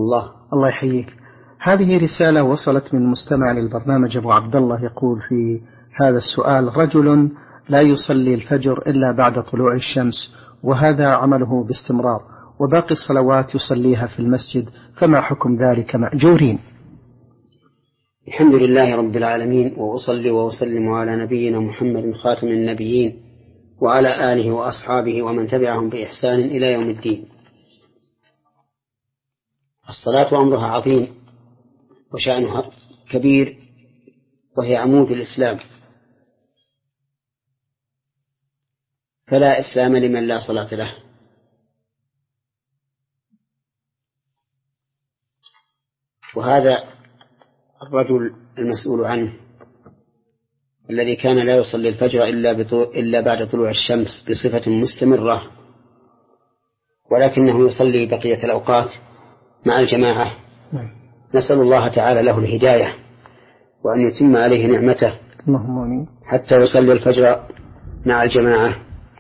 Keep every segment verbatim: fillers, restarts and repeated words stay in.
الله. الله يحييك. هذه رسالة وصلت من مستمع للبرنامج أبو عبد الله، يقول في هذا السؤال: رجل لا يصلي الفجر إلا بعد طلوع الشمس، وهذا عمله باستمرار، وباقي الصلوات يصليها في المسجد، فما حكم ذلك مأجورين؟ الحمد لله رب العالمين، وأصلي وأسلم على نبينا محمد خاتم النبيين وعلى آله وأصحابه ومن تبعهم بإحسان إلى يوم الدين. الصلاة أمرها عظيم وشأنها كبير، وهي عمود الإسلام، فلا إسلام لمن لا صلاة له. وهذا الرجل المسؤول عنه الذي كان لا يصلي الفجر إلا, إلا بعد طلوع الشمس بصفة مستمرة، ولكنه يصلي بقية الأوقات مع الجماعة، نسأل الله تعالى له الهداية وأن يتم عليه نعمته حتى يصلي الفجر مع الجماعة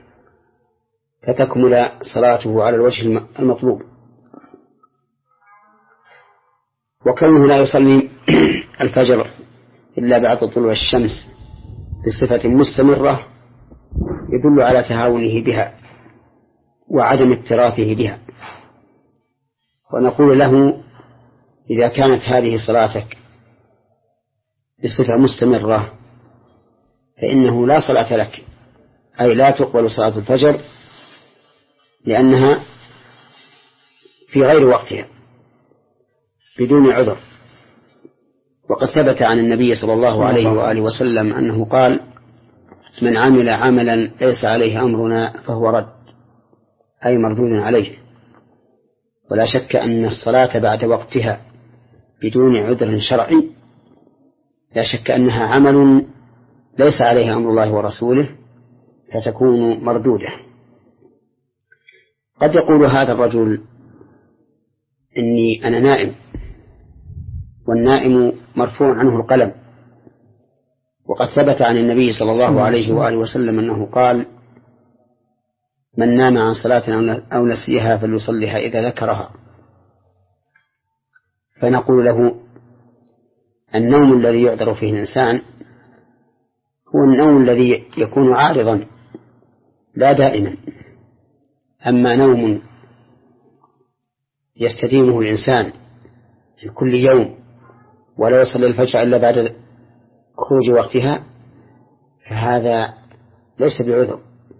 فتكمل صلاته على الوجه المطلوب. وكونه لا يصلي الفجر إلا بعد طلوع الشمس بصفة مستمرة يدل على تهاونه بها وعدم اكتراثه بها. ونقول له: إذا كانت هذه صلاتك بصفة مستمرة فإنه لا صلاة لك، أي لا تقبل صلاة الفجر لأنها في غير وقتها بدون عذر. وقد ثبت عن النبي صلى الله عليه وآله وسلم أنه قال: من عمل عملا ليس عليه أمرنا فهو رد، أي مردود عليه. ولا شك أن الصلاة بعد وقتها بدون عذر شرعي لا شك أنها عمل ليس عليه أمر الله ورسوله فتكون مردودة. قد يقول هذا الرجل: إني أنا نائم، والنائم مرفوع عنه القلم. وقد ثبت عن النبي صلى الله عليه وآله وسلم أنه قال: من نام عن صلاة أو نسيها فليصليها إذا ذكرها. فنقول له: النوم الذي يعذر فيه الإنسان هو النوم الذي يكون عارضا لا دائما. أما نوم يستديمه الإنسان في كل يوم ولا يصلي الفجر إلا بعد خروج وقتها فهذا ليس بعذر.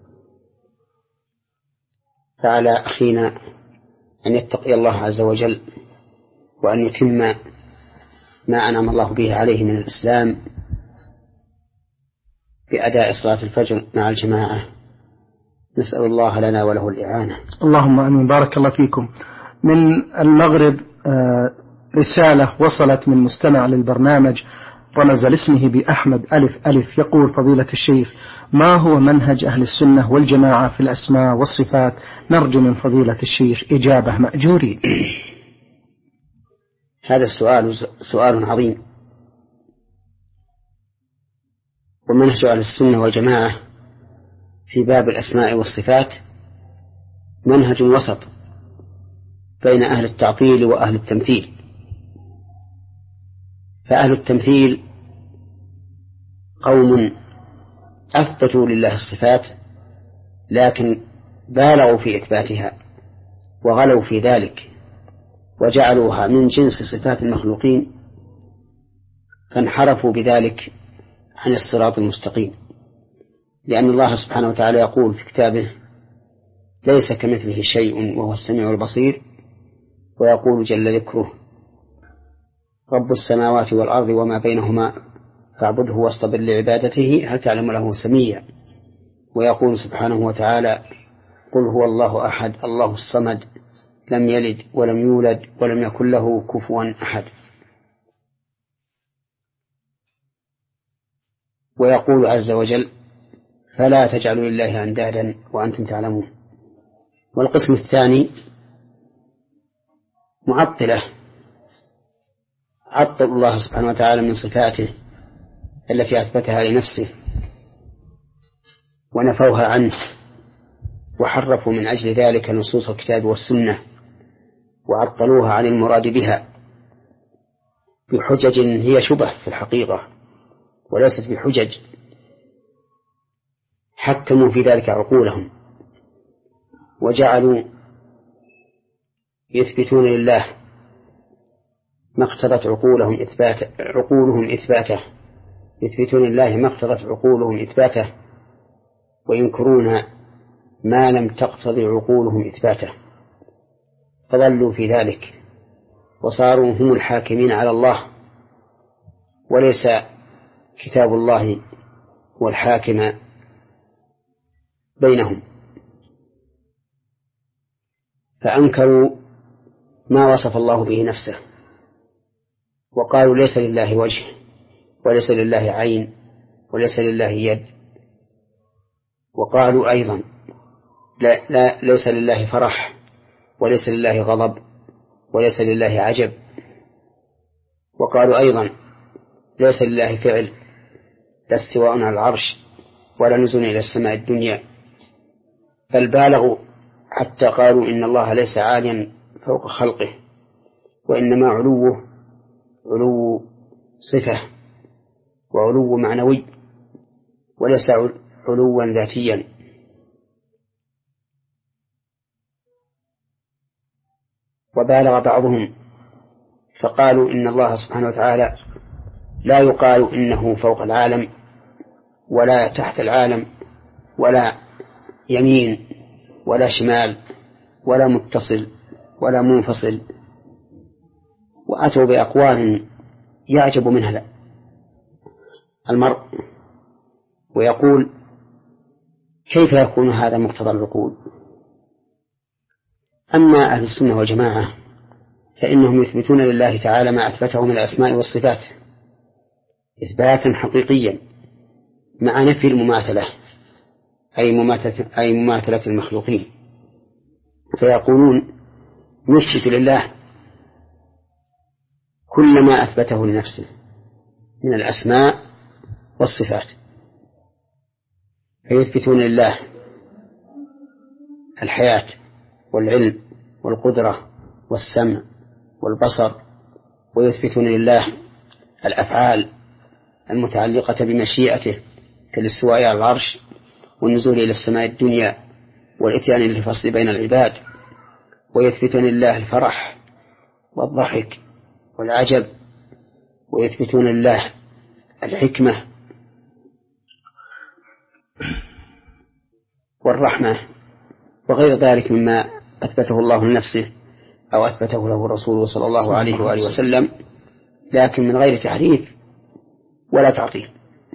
فعلى أخينا أن يتقي الله عز وجل وأن يتم ما أنعم الله به عليه من الإسلام بأداء صلاة الفجر مع الجماعة. نسأل الله لنا وله الإعانة. اللهم آمين. بارك الله فيكم. من المغرب رسالة وصلت من مستمع للبرنامج رمز لاسمه بأحمد ألف ألف، يقول: فضيلة الشيخ، ما هو منهج أهل السنة والجماعة في الأسماء والصفات؟ نرجو من فضيلة الشيخ إجابة مأجورين. هذا السؤال سؤال عظيم. ومنهج أهل السنة والجماعة في باب الأسماء والصفات منهج وسط بين أهل التعطيل وأهل التمثيل. فأهل التمثيل قوم أثبتوا لله الصفات لكن بالغوا في إثباتها وغلوا في ذلك وجعلوها من جنس صفات المخلوقين، فانحرفوا بذلك عن الصراط المستقيم. لأن الله سبحانه وتعالى يقول في كتابه: ليس كمثله شيء وهو السميع البصير. ويقول جل ذكره: رب السماوات والأرض وما بينهما فاعبده واصطبر لعبادته هل تعلم له سميا. ويقول سبحانه وتعالى: قل هو الله أحد الله الصمد لم يلد ولم يولد ولم يكن له كفوا أحد. ويقول عز وجل: فلا تجعلوا لله أندادا وأنتم تعلمون. والقسم الثاني معطلة، عطل الله سبحانه وتعالى من صفاته التي أثبتها لنفسه ونفوها عنه، وحرفوا من أجل ذلك نصوص الكتاب والسنة وعطلوها عن المراد بها بحجج هي شبه في الحقيقة وليست بحجج، حكموا في ذلك عقولهم وجعلوا يثبتون لله ما اقتضت عقولهم إثبات عقولهم إثباته يثبتون لله ما اقتضت عقولهم إثباته وينكرون ما لم تقتضي عقولهم إثباته، فضلوا في ذلك وصاروا هم الحاكمين على الله وليس كتاب الله هو الحاكم بينهم، فأنكروا ما وصف الله به نفسه وقالوا ليس لله وجه وليس لله عين وليس لله يد، وقالوا أيضا لا, لا ليس لله فرح وليس لله غضب وليس لله عجب، وقالوا أيضا ليس لله فعل لا استواء على العرش ولا نزول إلى السماء الدنيا، بل بالغوا حتى قالوا إن الله ليس عاليا فوق خلقه وإنما علوه علو صفة وعلو معنوي وليس علوا ذاتيا. وبالغ بعضهم فقالوا إن الله سبحانه وتعالى لا يقال إنه فوق العالم ولا تحت العالم ولا يمين ولا شمال ولا متصل ولا منفصل، وأتوا بأقوال يعجب منها المرء ويقول كيف يكون هذا مقتضى العقول؟ أما أهل السنة والجماعة فإنهم يثبتون لله تعالى ما أثبته من الأسماء والصفات إثباتا حقيقيا مع نفي المماثلة أي مماثلة, أي مماثلة المخلوقين، فيقولون نثبت لله كل ما أثبته لنفسه من الأسماء والصفات، فيثبتون لله الحياة والعلم والقدرة والسمع والبصر، ويثبتون لله الأفعال المتعلقة بمشيئته كالاستواء على العرش والنزول إلى السماء الدنيا والإتيان للفصل بين العباد، ويثبتون لله الفرح والضحك والعجب، ويثبتون لله الحكمة والرحمة وغير ذلك مما أثبته الله لنفسه أو أثبته له رسوله صلى الله عليه وآله وسلم، لكن من غير تحريف ولا تعطيل.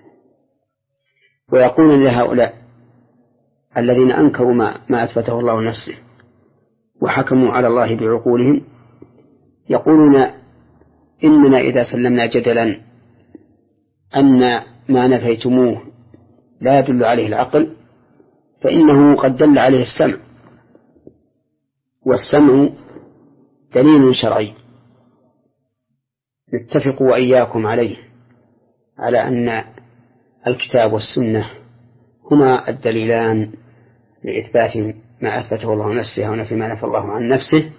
ويقولون لهؤلاء الذين أنكروا ما, ما أثبته الله لنفسه وحكموا على الله بعقولهم، يقولون إننا إذا سلمنا جدلا أن ما نفيتموه لا يدل عليه العقل فإنه قد دل عليه السمع، والسمع دليل شرعي نتفق وإياكم عليه على أن الكتاب والسنة هما الدليلان لإثبات ما أثبته الله نفسه ونفي ما نفى الله عن نفسه.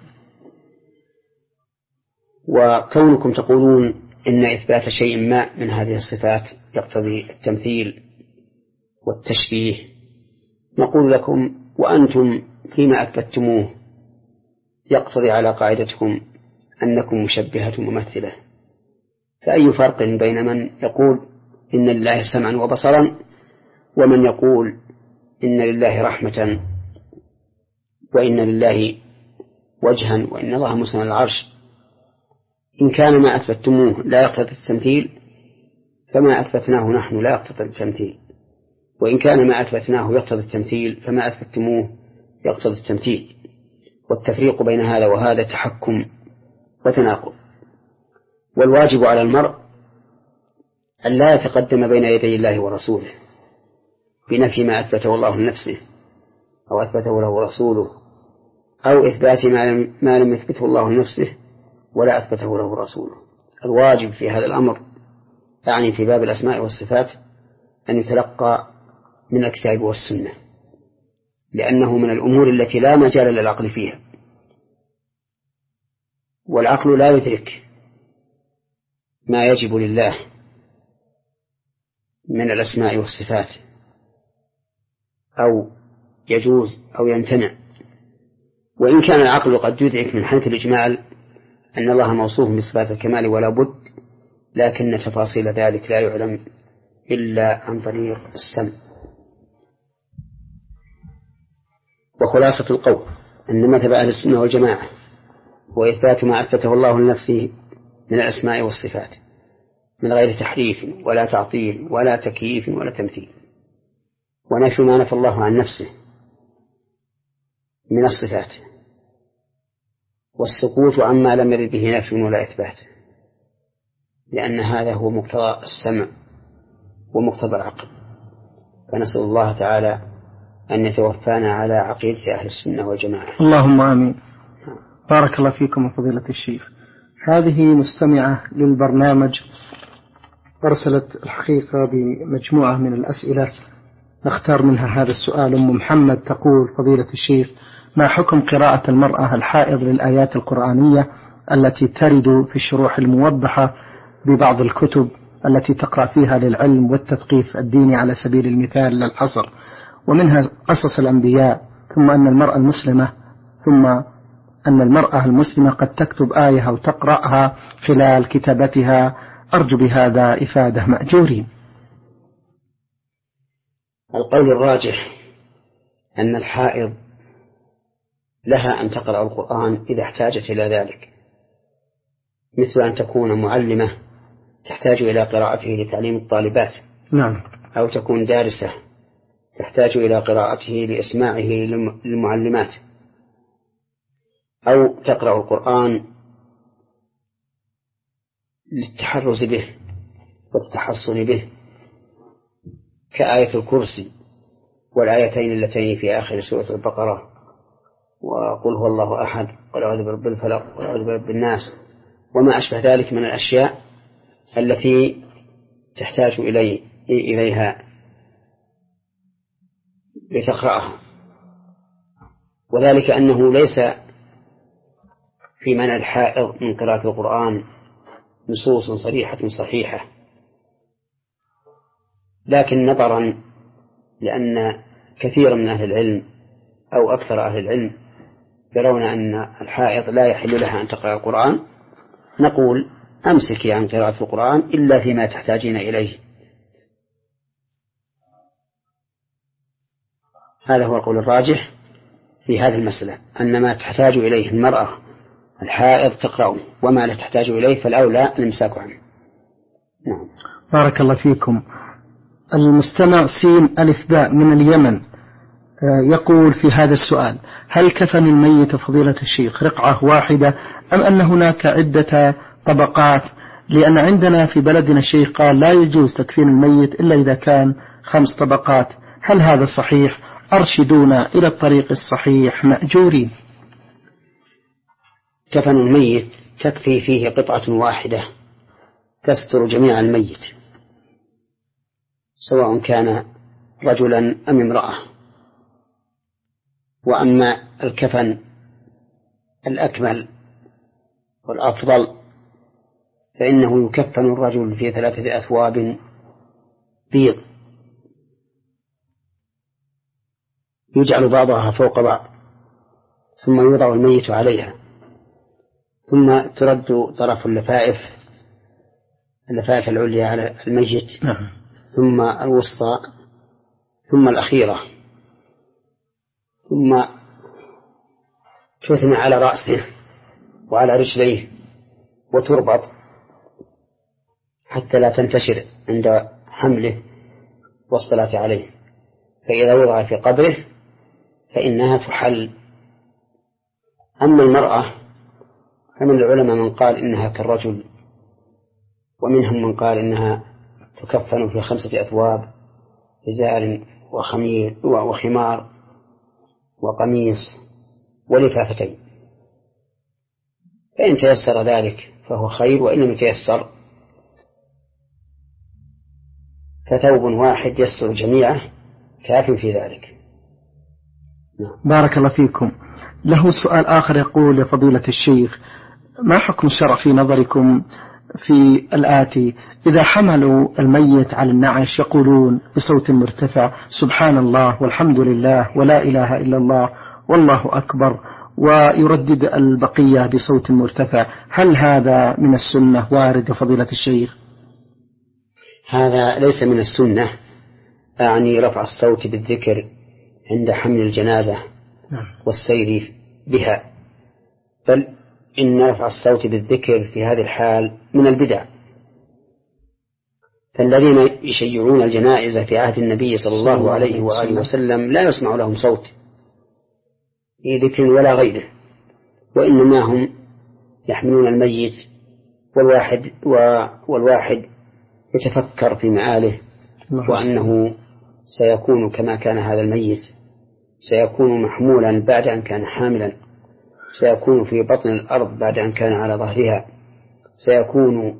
وكونكم تقولون إن إثبات شيء ما من هذه الصفات يقتضي التمثيل والتشبيه، نقول لكم وأنتم فيما أثبتموه يقتضي على قاعدتكم أنكم مشبهة ممثلة، فأي فرق بين من يقول إن لله سمعا وبصرا ومن يقول إن لله رحمة وإن لله وجها وإن الله مستوى على العرش؟ إن كان ما أثبتموه لا يقتضي التمثيل فما أثبتناه نحن لا يقتضي التمثيل، وإن كان ما أثبتناه يقتضي التمثيل فما أثبتموه يقتضي التمثيل، والتفريق بين هذا وهذا تحكم وتناقض. والواجب على المرء أن لا يتقدم بين يدي الله ورسوله بنفي ما أثبته الله لنفسه أو أثبته له رسوله أو إثبات ما لم يثبته الله لنفسه ولا أثبته له رسوله. الواجب في هذا الأمر يعني في باب الأسماء والصفات أن يتلقى من الكتاب والسنة، لأنه من الأمور التي لا مجال للعقل فيها، والعقل لا يدرك ما يجب لله من الأسماء والصفات أو يجوز أو يمتنع، وإن كان العقل قد يدرك من حيث الإجمال أن الله موصوف بصفات الكمال ولا بد، لكن تفاصيل ذلك لا يعلم إلا عن طريق السمع. وخلاصة القول أن مذهب أهل السنة والجماعة وإثبات ما أثبته الله لنفسه من الأسماء والصفات من غير تحريف ولا تعطيل ولا تكييف ولا تمثيل، ونفي ما نفى الله عن نفسه من الصفات، والسكوت عما لم يرد به نفي ولا إثبات، لأن هذا هو مقتضى السمع ومقتضى العقل. فنسأل الله تعالى أن يتوفانا على عقيدة أهل السنة والجماعة. اللهم آمين. بارك الله فيكم فضيلة الشيخ. هذه مستمعة للبرنامج أرسلت الحقيقة بمجموعة من الأسئلة، نختار منها هذا السؤال. أم محمد تقول: فضيلة الشيخ، ما حكم قراءة المرأة الحائض للآيات القرآنية التي ترد في الشروح الموضحة ببعض الكتب التي تقرأ فيها للعلم والتثقيف الديني على سبيل المثال للحصر، ومنها قصص الأنبياء، ثم أن المرأة المسلمة ثم أن المرأة المسلمة قد تكتب آية أو تقرأها خلال كتابتها، أرجو بهذا إفادة مأجورين. القول الراجح أن الحائض لها أن تقرأ القرآن إذا احتاجت إلى ذلك، مثل أن تكون معلمة تحتاج إلى قراءته لتعليم الطالبات، نعم، أو تكون دارسة تحتاج إلى قراءته لإسماعه للمعلمات، أو تقرأ القرآن للتحرز به والتحصن به، كآية الكرسي والآيتين اللتين في آخر سورة البقرة، وقل هو الله أحد، قل أعوذ برب الفلق، قل أعوذ برب الناس، وما أشبه ذلك من الأشياء التي تحتاج إلي إليها لتقرأها. وذلك أنه ليس في منع الحائض من قراءة القرآن نصوص صريحة صحيحة، لكن نظرا لأن كثيرا من أهل العلم أو أكثر أهل العلم يرون أن الحائض لا يحل لها أن تقرأ القرآن، نقول أمسكي عن قراءة القرآن إلا فيما تحتاجين إليه. هذا هو القول الراجح في هذه المسألة، أن ما تحتاج إليه المرأة الحائض تقرأه، وما لا تحتاج إليه فالأولى الإمساك عنه. نعم. بارك الله فيكم. المستمع سين ألف باء من اليمن يقول في هذا السؤال: هل كفن الميت فضيلة الشيخ رقعة واحدة أم أن هناك عدة طبقات؟ لأن عندنا في بلدنا الشيخ قال لا يجوز تكفين الميت إلا إذا كان خمس طبقات، هل هذا صحيح؟ أرشدونا إلى الطريق الصحيح مأجورين. كفن الميت تكفي فيه قطعة واحدة تستر جميع الميت، سواء كان رجلا أم امرأة. وأما الكفن الأكمل والأفضل فإنه يكفن الرجل في ثلاثة أثواب بيض يجعل بعضها فوق بعض، ثم يوضع الميت عليها، ثم ترد طرف اللفائف اللفائف العليا على الميت، ثم الوسطى، ثم الأخيرة، ثم تثنى على رأسه وعلى رجليه وتربط حتى لا تنتشر عند حمله والصلاة عليه، فإذا وضع في قبره فإنها تحل. أما المرأة فمن العلماء من قال إنها كالرجل، ومنهم من قال إنها تكفن في خمسة أثواب: إزار وخمير وخمار وقميص ولفافتين، فإن تيسر ذلك فهو خير، وإن لم يتيسر فثوب واحد يستر جميعه كاف في ذلك. بارك الله فيكم. له سؤال آخر يقول: يا فضيلة الشيخ، ما حكم الشرع في نظركم في الآتي؟ إذا حملوا الميت على النعش يقولون بصوت مرتفع سبحان الله والحمد لله ولا إله إلا الله والله أكبر، ويردد البقية بصوت مرتفع، هل هذا من السنة وارد يا فضيلة الشيخ؟ هذا ليس من السنة، أعني رفع الصوت بالذكر عند حمل الجنازة والسير بها، بل إن رفع الصوت بالذكر في هذه الحال من البدع. فالذين يشيعون الجنائز في عهد النبي صلى الله عليه وآله وسلم لا يسمع لهم صوت في ذكر ولا غيره، وإنما هم يحملون الميت والواحد, والواحد يتفكر في مآله وأنه سيكون كما كان هذا الميت، سيكون محمولا بعد أن كان حاملا، سيكون في بطن الأرض بعد أن كان على ظهرها، سيكون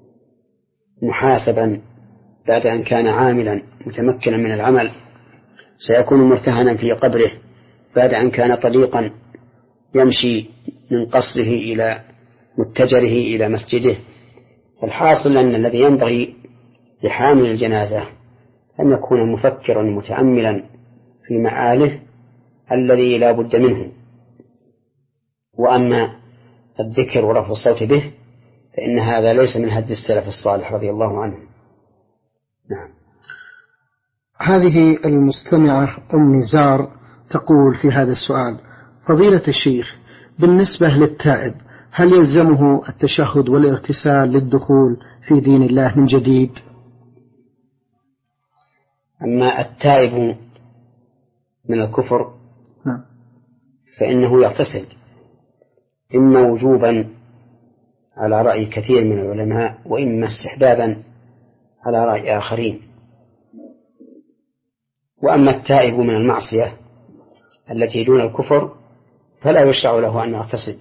محاسبا بعد أن كان عاملا متمكنا من العمل، سيكون مرتهنا في قبره بعد أن كان طليقا يمشي من قصره إلى متجره إلى مسجده. الحاصل أن الذي ينبغي لحامل الجنازة أن يكون مفكرا متأملا في مآله الذي لا بد منه. وأما الذكر ورفع الصوت به فإن هذا ليس من هدي السلف الصالح رضي الله عنه. نعم. هذه المستمعة أم نزار تقول في هذا السؤال: فضيلة الشيخ، بالنسبة للتائب هل يلزمه التشهد والاغتسال للدخول في دين الله من جديد؟ أما التائب من الكفر فإنه يغتسل، إما وجوبا على رأي كثير من العلماء، وإما استحبابا على رأي آخرين. وأما التائب من المعصية التي دون الكفر فلا يشرع له أن يغتسل،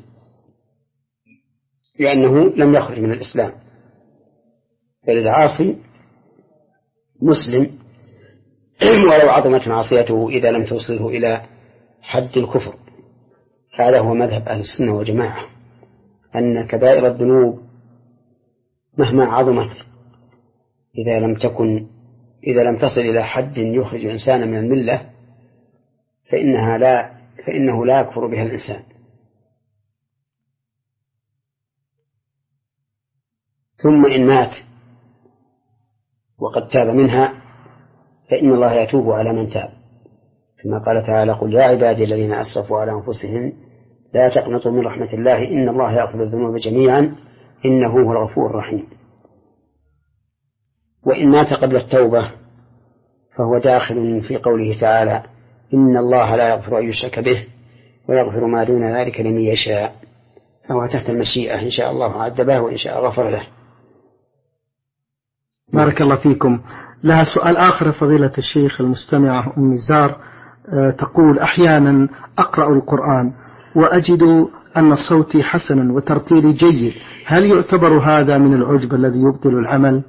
لأنه لم يخرج من الإسلام. فالعاصي مسلم ولو عظمت معصيته إذا لم توصله إلى حد الكفر. هذا هو مذهب أهل السنة والجماعة، أن كبائر الذنوب مهما عظمت إذا لم تكن إذا لم تصل إلى حد يخرج الإنسان من الملة فإنها لا فإنه لا يكفر بها الإنسان. ثم إن مات وقد تاب منها فإن الله يتوب على من تاب، كما قال تعالى: قل يا عبادي الذين أسرفوا على أنفسهم لا تقنطوا من رحمة الله إن الله يغفر الذنوب جميعا إنه هو الغفور الرحيم. وإن مات قبل التوبة فهو داخل في قوله تعالى: إن الله لا يغفر أن يشرك به ويغفر ما دون ذلك لمن يشاء، فهو تحت المشيئة، إن شاء الله عذبه وإن شاء غفر له. بارك الله فيكم. لها سؤال آخر فضيلة الشيخ المستمعة أم نزار تقول: أحيانا أقرأ القرآن وأجد أن صوتي حسنا وترتيلي جيد، هل يعتبر هذا من العجب الذي يبطل العمل؟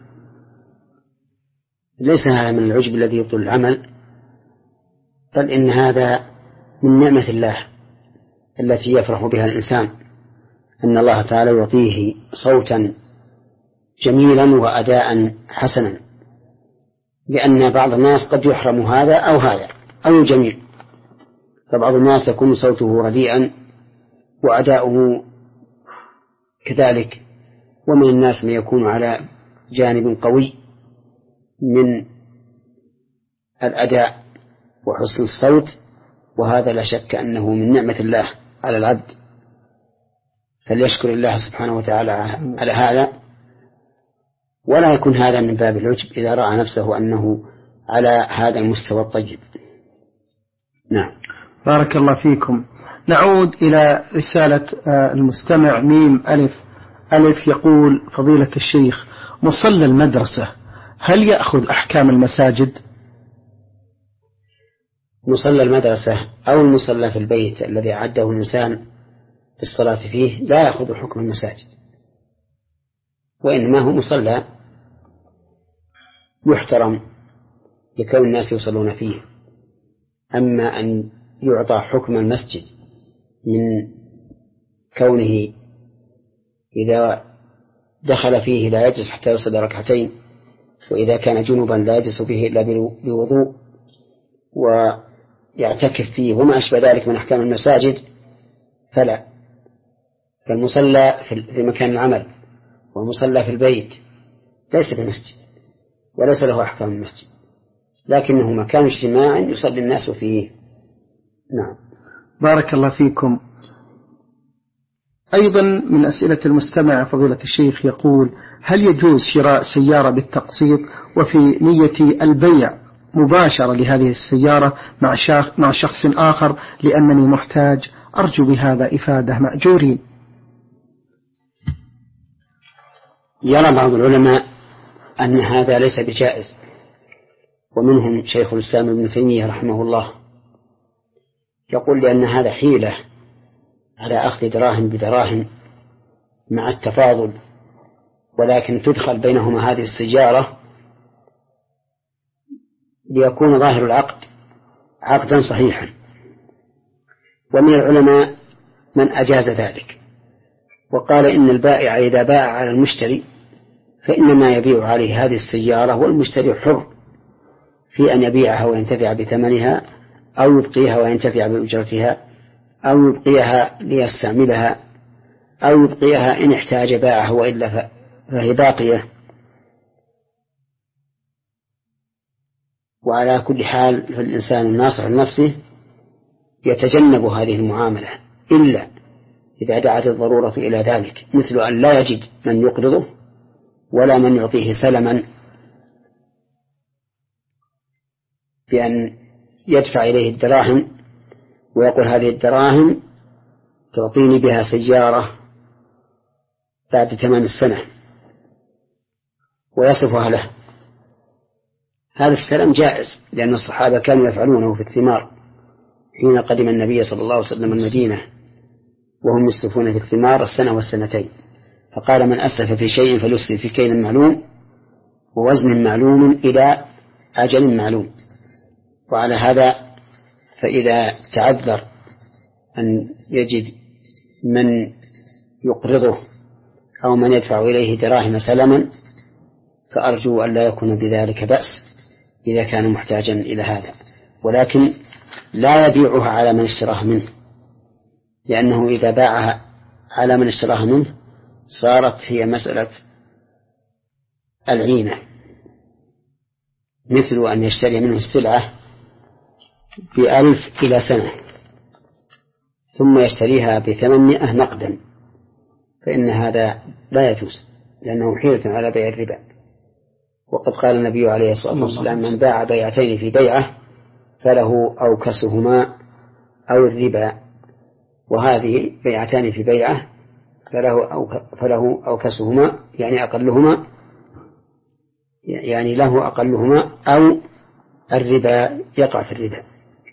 ليس هذا من العجب الذي يبطل العمل، بل إن هذا من نعمة الله التي يفرح بها الإنسان، أن الله تعالى يعطيه صوتا جميلا وأداء حسنا، لأن بعض الناس قد يحرم هذا أو هذا أو الجميع. فبعض الناس يكون صوته رديئا وأداؤه كذلك، ومن الناس من يكون على جانب قوي من الأداء وحسن الصوت، وهذا لا شك أنه من نعمة الله على العبد، فليشكر الله سبحانه وتعالى على هذا، ولا يكون هذا من باب العجب إذا رأى نفسه أنه على هذا المستوى الطيب. نعم. بارك الله فيكم. نعود إلى رسالة المستمع ميم ألف ألف يقول: فضيلة الشيخ، مصلى المدرسة هل يأخذ أحكام المساجد؟ مصلى المدرسة أو المصلى في البيت الذي أعده الإنسان بالصلاة فيه لا يأخذ حكم المساجد، وإنما هو مصلى يحترم لكون الناس يصلون فيه. أما أن يعطى حكم المسجد من كونه إذا دخل فيه لا يجلس حتى يصلي ركعتين، وإذا كان جنبا لا يجلس فيه إلا بوضوء، ويعتكف فيه وما أشبه ذلك من أحكام المساجد فلا. فالمصلى في مكان العمل والمصلى في البيت ليس بمسجد وليس له أحكام المسجد، لكنه مكان اجتماع يصلي الناس فيه. نعم. بارك الله فيكم. أيضا من أسئلة المستمع فضيلة الشيخ يقول: هل يجوز شراء سيارة بالتقسيط وفي نية البيع مباشرة لهذه السيارة مع شخص, مع شخص آخر لأنني محتاج، أرجو بهذا إفادة مأجورين؟ يرى بعض العلماء أن هذا ليس بجائز، ومنهم شيخ الإسلام ابن تيمية رحمه الله، يقول لأن هذا حيلة على أخذ دراهم بدراهم مع التفاضل، ولكن تدخل بينهما هذه السيارة ليكون ظاهر العقد عقدا صحيحا. ومن العلماء من أجاز ذلك وقال إن البائع إذا باع على المشتري فإنما يبيع عليه هذه السيارة، والمشتري حر في أن يبيعها وينتفع بثمنها أو يبقيها وينتفع بأجرتها أو يبقيها ليستعملها أو يبقيها إن احتاج باعه وإلا فهي باقية. وعلى كل حال فالإنسان الناصح لنفسه يتجنب هذه المعاملة إلا إذا دعت الضرورة إلى ذلك، مثل أن لا يجد من يقرضه ولا من يعطيه سلما بأن يدفع إليه الدراهم ويقول هذه الدراهم تعطيني بها سيارة بعد تمام السنة ويصفها له. هذا السلام جائز، لأن الصحابة كانوا يفعلونه في الثمار حين قدم النبي صلى الله عليه وسلم المدينة، وهم يصرفون في الثمار السنة والسنتين، فقال: من أسلف في شيء فليسلف في كيل معلوم ووزن معلوم إلى أجل معلوم. وعلى هذا فإذا تعذر أن يجد من يقرضه أو من يدفع إليه دراهم سلما فأرجو أن لا يكون بذلك بأس إذا كان محتاجا إلى هذا، ولكن لا يبيعها على من اشتراه منه، لأنه إذا باعها على من اشتراه منه صارت هي مسألة العينة، مثل أن يشتري منه السلعة بألف إلى سنة ثم يشتريها بثمانمائة نقدا، فإن هذا لا يجوز لأنه حيلة على بيع الربا. وقد قال النبي عليه الصلاة والسلام: من باع بيعتين في بيعة فله أوكسهما أو الربا، وهذه بيعتان في بيعة فله, أو فله أوكسهما يعني أقلهما، يعني له أقلهما أو الربا يقع في الربا.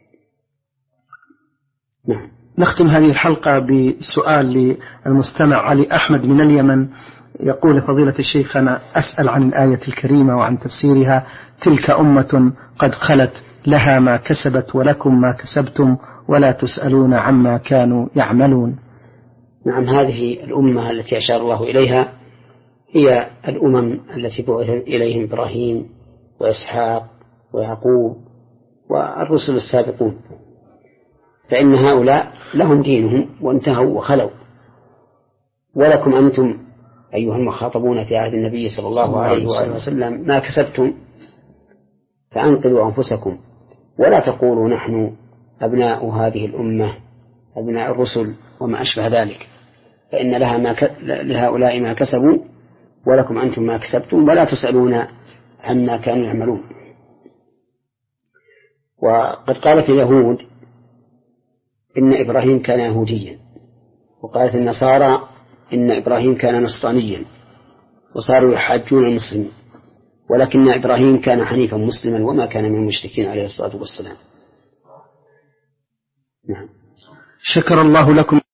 نعم. نختم هذه الحلقة بسؤال للمستمع علي أحمد من اليمن، يقول: فضيلة الشيخ، أنا أسأل عن الآية الكريمة وعن تفسيرها: تلك أمة قد خلت لها ما كسبت ولكم ما كسبتم ولا تسألون عما كانوا يعملون. نعم، هذه الأمة التي أشار الله إليها هي الأمم التي بعث إليهم إبراهيم وإسحاق ويعقوب والرسل السابقون، فإن هؤلاء لهم دينهم وانتهوا وخلوا، ولكم أنتم أيها المخاطبون في عهد النبي صلى الله عليه وآله وسلم ما كسبتم فأنقذوا أنفسكم، ولا تقولوا نحن أبناء هذه الأمة أبناء الرسل وما أشبه ذلك، فإن لها ما ك... لهؤلاء ما كسبوا ولكم أنتم ما كسبتم ولا تسألون عما كانوا يعملون. وقد قالت اليهود إن إبراهيم كان يهوديا، وقالت النصارى إن إبراهيم كان نصرانيا، وصاروا يحاجون المسلمين، ولكن إبراهيم كان حنيفا مسلما وما كان من المشركين عليه الصلاة والسلام. نعم. شكر الله لكم.